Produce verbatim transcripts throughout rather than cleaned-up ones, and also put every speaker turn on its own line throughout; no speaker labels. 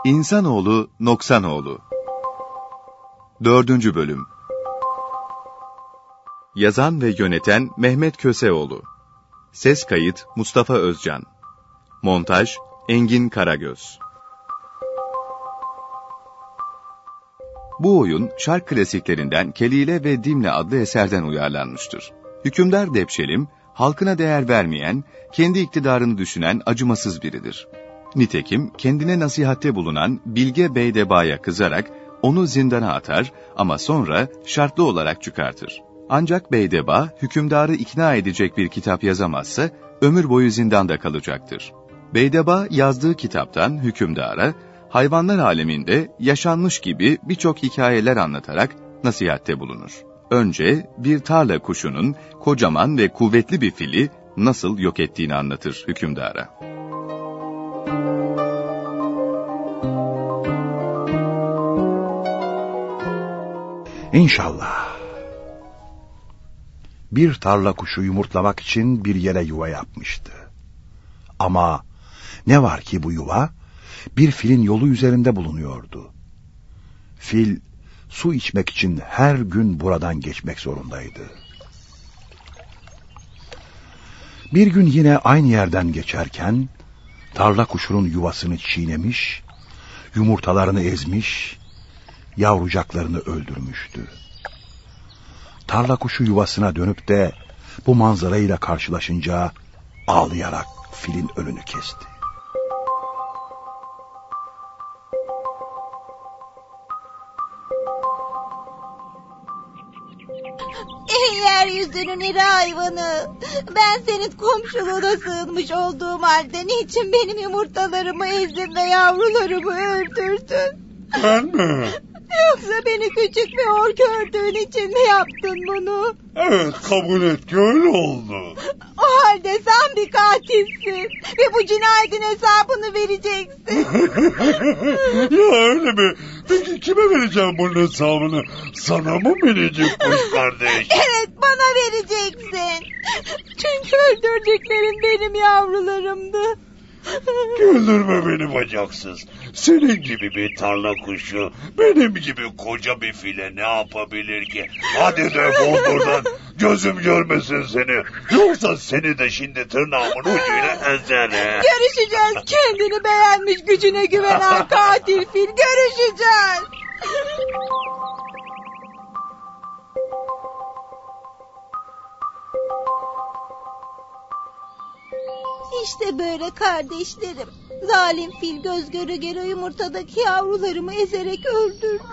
İnsanoğlu Noksanoğlu. Dördüncü bölüm. Yazan ve yöneten Mehmet Köseoğlu. Ses kayıt Mustafa Özcan. Montaj Engin Karagöz. Bu oyun şark klasiklerinden Kelile ve Dimle adlı eserden uyarlanmıştır. Hükümdar Depşelim, halkına değer vermeyen, kendi iktidarını düşünen acımasız biridir. Nitekim kendine nasihatte bulunan Bilge Beydeba'ya kızarak onu zindana atar ama sonra şartlı olarak çıkartır. Ancak Beydeba, hükümdarı ikna edecek bir kitap yazamazsa ömür boyu zindanda kalacaktır. Beydeba yazdığı kitaptan hükümdara, hayvanlar aleminde yaşanmış gibi birçok hikayeler anlatarak nasihatte bulunur. Önce bir tarla kuşunun kocaman ve kuvvetli bir fili nasıl yok ettiğini anlatır hükümdara.
İnşallah. Bir tarla kuşu yumurtlamak için bir yere yuva yapmıştı. Ama ne var ki bu yuva bir filin yolu üzerinde bulunuyordu. Fil su içmek için her gün buradan geçmek zorundaydı. Bir gün yine aynı yerden geçerken tarla kuşunun yuvasını çiğnemiş, yumurtalarını ezmiş, yavrucaklarını öldürmüştü. Tarla kuşu yuvasına dönüp de bu manzarayla karşılaşınca ağlayarak filin önünü kesti.
Ey yeryüzünün iri hayvanı! Ben senin komşuluğuna sığınmış olduğum halde niçin benim yumurtalarımı ezdin ve yavrularımı öldürdün?
Ben mi?
Yoksa beni küçük bir hor gördüğün için mi yaptın bunu?
Evet, kabul et ki öyle oldu.
O halde sen bir katilsin ve bu cinayetin hesabını vereceksin.
Ya öyle mi? Peki kime vereceğim bunun hesabını? Sana mı minicik kuş kardeş?
Evet, bana vereceksin. Çünkü öldürdüklerin benim yavrularımdı.
Güldürme beni bacaksız. Senin gibi bir tarla kuşu benim gibi koca bir file ne yapabilir ki? Hadi defol buradan. Gözüm görmesin seni. Yoksa seni de şimdi tırnağımın ucuyla ezerim.
Görüşeceğiz, kendini beğenmiş, gücüne güvenen katil fil. Görüşeceğiz. İşte böyle kardeşlerim. Zalim fil göz göre göre yumurtadaki yavrularımı ezerek öldürdü.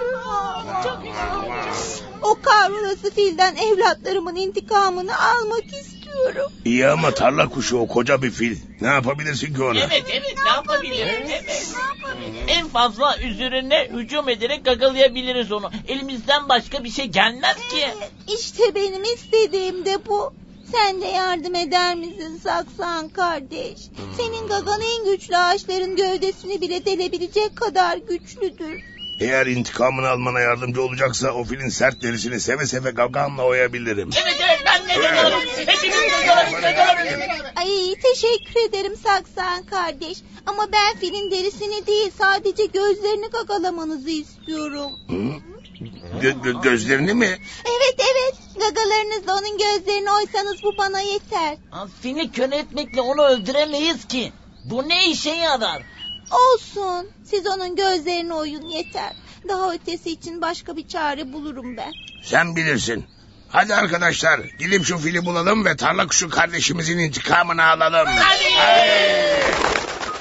O kahrolası filden evlatlarımın intikamını almak istiyorum.
İyi ama tarla kuşu o koca bir fil. Ne yapabilirsin ki ona?
Evet evet ne yapabilirim? Evet. En fazla üzerine hücum ederek gagalayabiliriz onu. Elimizden başka bir şey gelmez ki.
İşte benim istediğim de bu. Sen de yardım eder misin Saksan kardeş? Senin gagan en güçlü ağaçların gövdesini bile delebilecek kadar güçlüdür.
Eğer intikamını almana yardımcı olacaksa o filin sert derisini seve seve gagamla oyabilirim.
Evet evet ben de gagalarım. Hepimiz gagalarız gagalarız.
Ay teşekkür ederim Saksan kardeş. Ama ben filin derisini değil sadece gözlerini gagalamanızı istiyorum.
Hı? Gö- gö- gözlerini mi?
Evet evet. Gagalarınızla onun gözlerini oysanız bu bana yeter.
Fili kör etmekle onu öldüremeyiz ki. Bu ne işe yarar?
Olsun. Siz onun gözlerini oyun yeter. Daha ötesi için başka bir çare bulurum ben.
Sen bilirsin. Hadi arkadaşlar gidip şu fili bulalım ve tarla kuşu kardeşimizin intikamını alalım.
Hadi.
Hadi.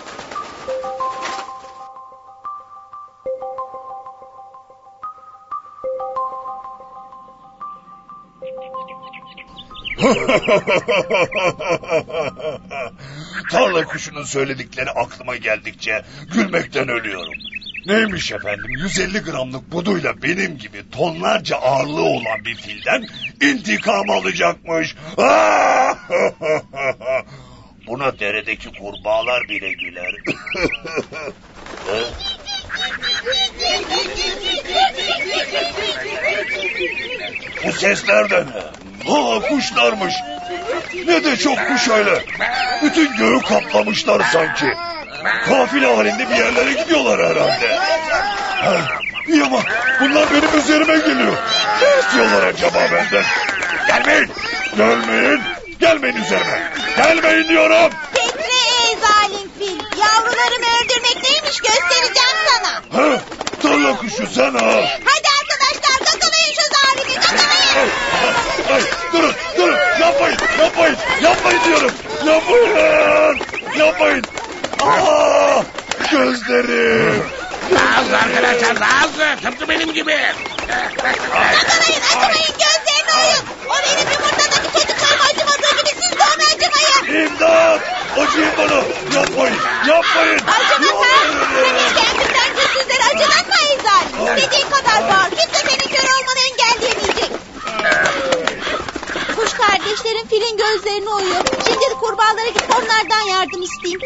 Tarla kuşunun söyledikleri aklıma geldikçe gülmekten ölüyorum. Neymiş efendim, yüz elli gramlık buduyla benim gibi tonlarca ağırlığı olan bir filden intikam alacakmış. Buna deredeki kurbağalar bile güler. Bu sesler de ne? Ha, kuşlarmış. Ne de çok kuş öyle. Bütün göğü kaplamışlar sanki. Kafile halinde bir yerlere gidiyorlar herhalde. Ha, iyi ama bunlar benim üzerime geliyor. Ne istiyorlar acaba benden? Gelmeyin, gelmeyin, gelmeyin üzerime. Gelmeyin diyorum.
Bekle ey zalim fil. Yavrularımı öldürmek neymiş göstereceğim sana.
Ha, tarla kuşu sen ha.
Hadi arkadaşlar gagalayın şu zalimi gagalayın.
Ay, ay, durun, durun. Yapmayın, yapmayın, yapmayın diyorum. Yapmayın, yapmayın. Aa, gözlerim.
Daha hızlı arkadaşlar, daha hızlı. Tıpkı benim gibi.
Gagalayın acımayın gözlerini oyun. O benim yumurtadaki çocuklarım acımadığı gibi siz de ona acımayın.
İmdat! Acıyın bana! Yapmayın! Yapmayın!
Acıma sen. Sen hiç kendinden güçsüzlere acılanma ey zalim. İstediğin kadar bağır. Kimse senin kör olmanı engelleyemeyecek. Kuş kardeşlerin filin gözlerini oyuyor. Şimdi de kurbağalara gidip onlardan yardım isteyeyim.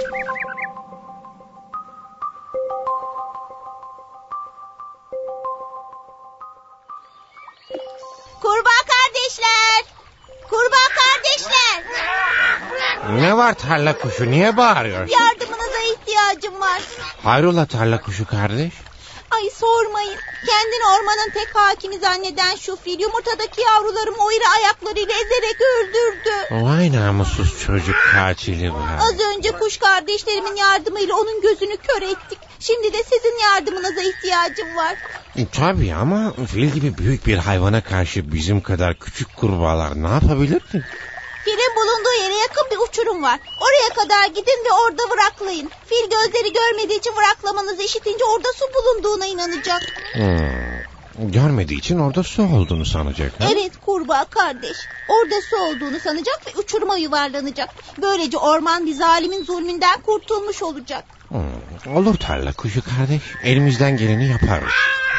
Kurbağa kardeşler! Kurbağa kardeşler!
Ne var tarla kuşu, niye bağırıyorsun?
Yardımınıza ihtiyacım var.
Hayrola tarla kuşu kardeş?
Ay sormayın. Kendini ormanın tek hakimi zanneden şu fil yumurtadaki yavrularımı o iri ayaklarıyla ezerek öldürdü.
Vay namussuz çocuk katili var.
Az önce kuş kardeşlerimin yardımıyla onun gözünü kör ettik. Şimdi de sizin yardımınıza ihtiyacım var.
Tabii ama fil gibi büyük bir hayvana karşı bizim kadar küçük kurbağalar ne yapabilir ki?
Filin bulunduğu yere yakın bir uçurum var. Oraya kadar gidin ve orada vıraklayın. Fil gözleri görmediği için vıraklamanızı işitince orada su bulunduğuna inanacak.
Hmm. Görmediği için orada su olduğunu sanacak. Ha?
Evet kurbağa kardeş. Orada su olduğunu sanacak ve uçuruma yuvarlanacak. Böylece orman bir zalimin zulmünden kurtulmuş olacak.
Hmm. Olur tarla kuşu kardeş. Elimizden geleni yaparız.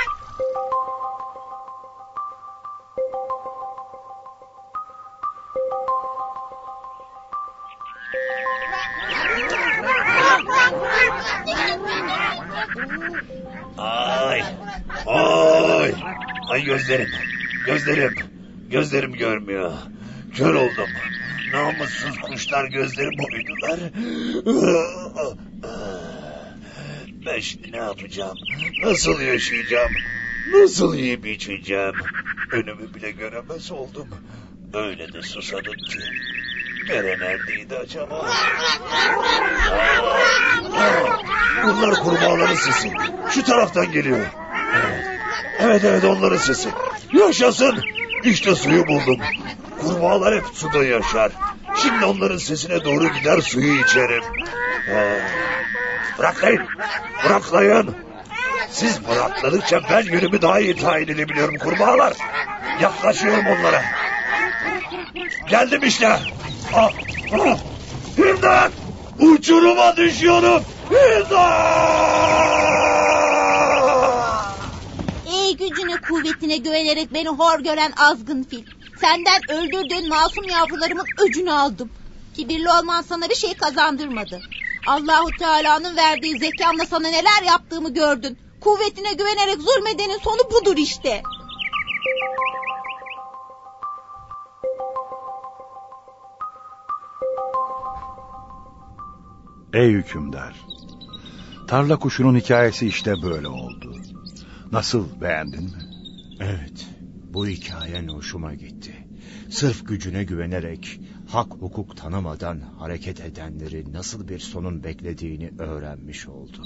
Ay, ay, ay gözlerim, gözlerim, gözlerim görmüyor. Kör oldum. Namussuz kuşlar gözlerimi oydular. Ben şimdi ne yapacağım? Nasıl yaşayacağım? Nasıl yiyip içeceğim? Önümü bile göremez oldum. Öyle de susadım ki. Nere neredeydi acaba? Aa, aa, bunlar kurbağaların sesi. Şu taraftan geliyor. Evet, evet, evet onların sesi. Yaşasın. İşte suyu buldum. Kurbağalar hep suda yaşar. Şimdi onların sesine doğru gider suyu içerim. Ee, bıraklayın. Bıraklayın. Siz bırakladıkça ben yönümü daha iyi tayin edebiliyorum kurbağalar. Yaklaşıyorum onlara. Geldim işte. Ah, ah. İmdat! Uçuruma düşüyorum. İmdat!
Ey gücüne kuvvetine güvenerek beni hor gören azgın fil. Senden öldürdüğün masum yavrularımın öcünü aldım. Kibirli olman sana bir şey kazandırmadı. Allahu Teala'nın verdiği zekamla sana neler yaptığımı gördün. Kuvvetine güvenerek zulmedenin sonu budur işte.
Ey hükümdar, tarla kuşunun hikayesi işte böyle oldu. Nasıl, beğendin mi?
Evet, bu hikayen hoşuma gitti. Sırf gücüne güvenerek, hak hukuk tanımadan hareket edenleri nasıl bir sonun beklediğini öğrenmiş oldum.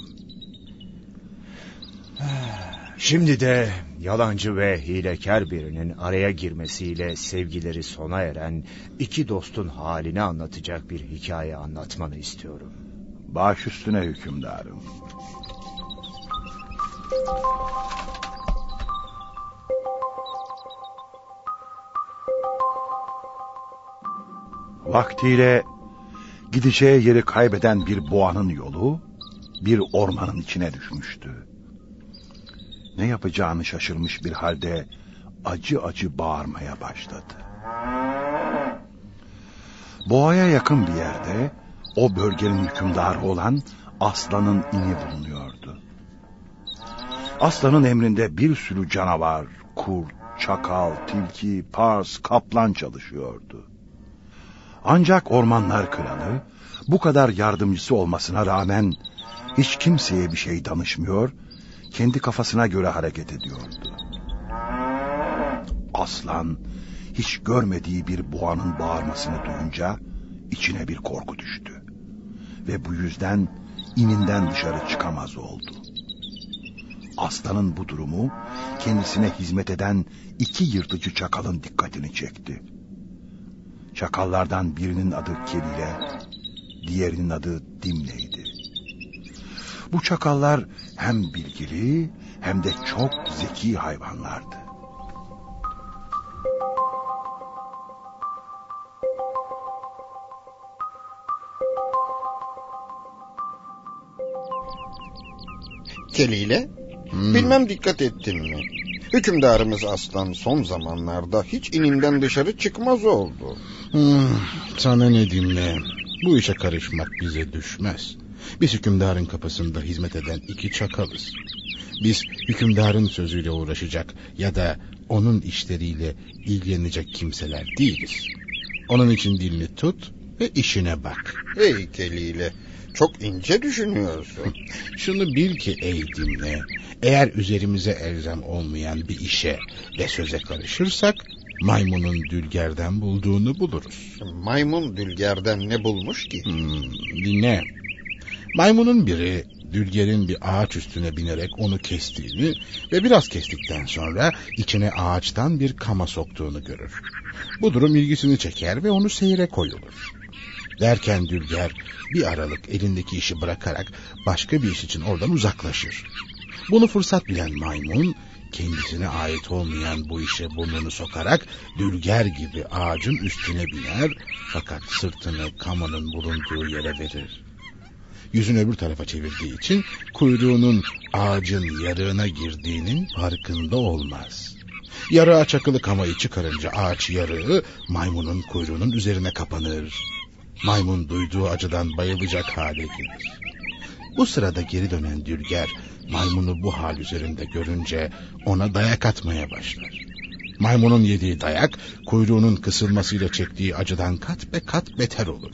Şimdi de yalancı ve hilekar birinin araya girmesiyle sevgileri sona eren iki dostun halini anlatacak bir hikaye anlatmanı istiyorum.
Baş üstüne hükümdarım. Vaktiyle gideceği yeri kaybeden bir boğanın yolu bir ormanın içine düşmüştü. Ne yapacağını şaşırmış bir halde acı acı bağırmaya başladı. Boğaya yakın bir yerde o bölgenin hükümdarı olan Aslan'ın ini bulunuyordu. Aslan'ın emrinde bir sürü canavar, kurt, çakal, tilki, pars, kaplan çalışıyordu. Ancak ormanlar kralı bu kadar yardımcısı olmasına rağmen hiç kimseye bir şey danışmıyor, kendi kafasına göre hareket ediyordu. Aslan hiç görmediği bir boğanın bağırmasını duyunca içine bir korku düştü. Ve bu yüzden ininden dışarı çıkamaz oldu. Aslanın bu durumu kendisine hizmet eden iki yırtıcı çakalın dikkatini çekti. Çakallardan birinin adı Kelile, diğerinin adı Dimne'ydi. Bu çakallar hem bilgili hem de çok zeki hayvanlardı.
Kelile, hmm. bilmem dikkat ettin mi? Hükümdarımız Aslan son zamanlarda hiç ininden dışarı çıkmaz oldu.
Hmm, sana ne Dimne? Bu işe karışmak bize düşmez. Biz hükümdarın kapısında hizmet eden iki çakalız. Biz hükümdarın sözüyle uğraşacak ya da onun işleriyle ilgilenecek kimseler değiliz. Onun için dilini tut ve işine bak.
Ey Kelile, çok ince düşünüyorsun.
Şunu bil ki ey Dimne, eğer üzerimize elzem olmayan bir işe ve söze karışırsak maymunun dülgerden bulduğunu buluruz.
Maymun dülgerden ne bulmuş ki?
Hmm, dinle. Maymunun biri dülgerin bir ağaç üstüne binerek onu kestiğini ve biraz kestikten sonra içine ağaçtan bir kama soktuğunu görür. Bu durum ilgisini çeker ve onu seyre koyulur. Derken dülger bir aralık elindeki işi bırakarak başka bir iş için oradan uzaklaşır. Bunu fırsat bilen maymun kendisine ait olmayan bu işe burnunu sokarak dülger gibi ağacın üstüne biner, fakat sırtını kamanın bulunduğu yere verir. Yüzünü öbür tarafa çevirdiği için kuyruğunun ağacın yarığına girdiğinin farkında olmaz. Yarığa çakılı kamayı çıkarınca ağaç yarığı maymunun kuyruğunun üzerine kapanır. Maymun duyduğu acıdan bayılacak hale gelir. Bu sırada geri dönen dülger maymunu bu hal üzerinde görünce ona dayak atmaya başlar. Maymunun yediği dayak kuyruğunun kısılmasıyla çektiği acıdan kat be kat beter olur.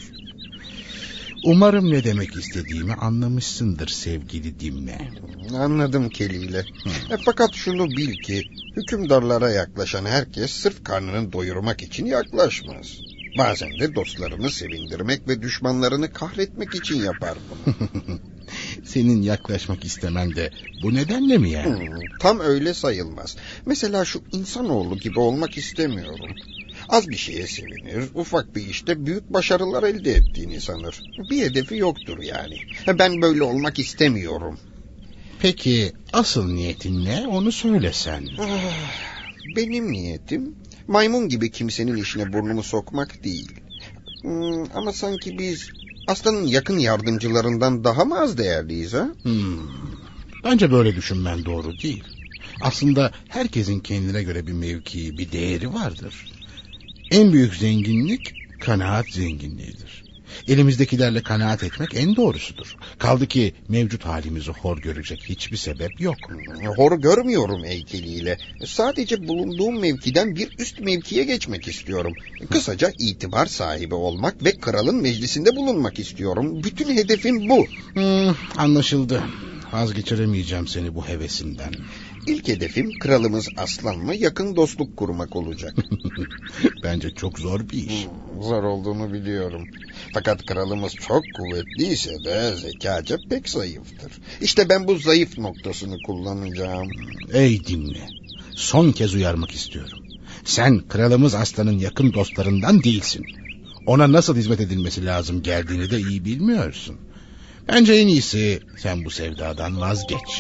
Umarım ne demek istediğimi anlamışsındır sevgili Dimne.
Anladım Kelile. E, fakat şunu bil ki hükümdarlara yaklaşan herkes sırf karnını doyurmak için yaklaşmaz. Bazen de dostlarını sevindirmek ve düşmanlarını kahretmek için yapar bunu.
Senin yaklaşmak istemen de bu nedenle mi yani?
Hmm, tam öyle sayılmaz. Mesela şu insanoğlu gibi olmak istemiyorum. Az bir şeye sevinir, ufak bir işte büyük başarılar elde ettiğini sanır. Bir hedefi yoktur yani. Ben böyle olmak istemiyorum.
Peki asıl niyetin ne? Onu söylesen.
Ah, benim niyetim maymun gibi kimsenin işine burnumu sokmak değil. Hmm, ama sanki biz aslanın yakın yardımcılarından daha mı az değerliyiz ha?
Hmm, bence böyle düşünmen doğru değil. Aslında herkesin kendine göre bir mevkii, bir değeri vardır. En büyük zenginlik kanaat zenginliğidir. Elimizdekilerle kanaat etmek en doğrusudur. Kaldı ki mevcut halimizi hor görecek hiçbir sebep yok.
Hor görmüyorum heykeliyle. Sadece bulunduğum mevkiden bir üst mevkiye geçmek istiyorum. Kısaca itibar sahibi olmak ve kralın meclisinde bulunmak istiyorum. Bütün hedefim bu.
Hmm, anlaşıldı. Vazgeçiremeyeceğim seni bu hevesinden.
İlk hedefim kralımız Aslan'la yakın dostluk kurmak olacak.
Bence çok zor bir iş.
Hmm, zor olduğunu biliyorum. Fakat kralımız çok kuvvetliyse de zekaca pek zayıftır. İşte ben bu zayıf noktasını kullanacağım.
Ey Dimne, son kez uyarmak istiyorum. Sen kralımız Aslan'ın yakın dostlarından değilsin. Ona nasıl hizmet edilmesi lazım geldiğini de iyi bilmiyorsun. Bence en iyisi sen bu sevdadan vazgeç.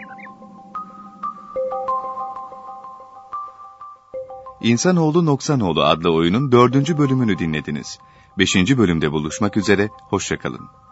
İnsanoğlu Noksanoğlu adlı oyunun dördüncü bölümünü dinlediniz. Beşinci bölümde buluşmak üzere, hoşça kalın.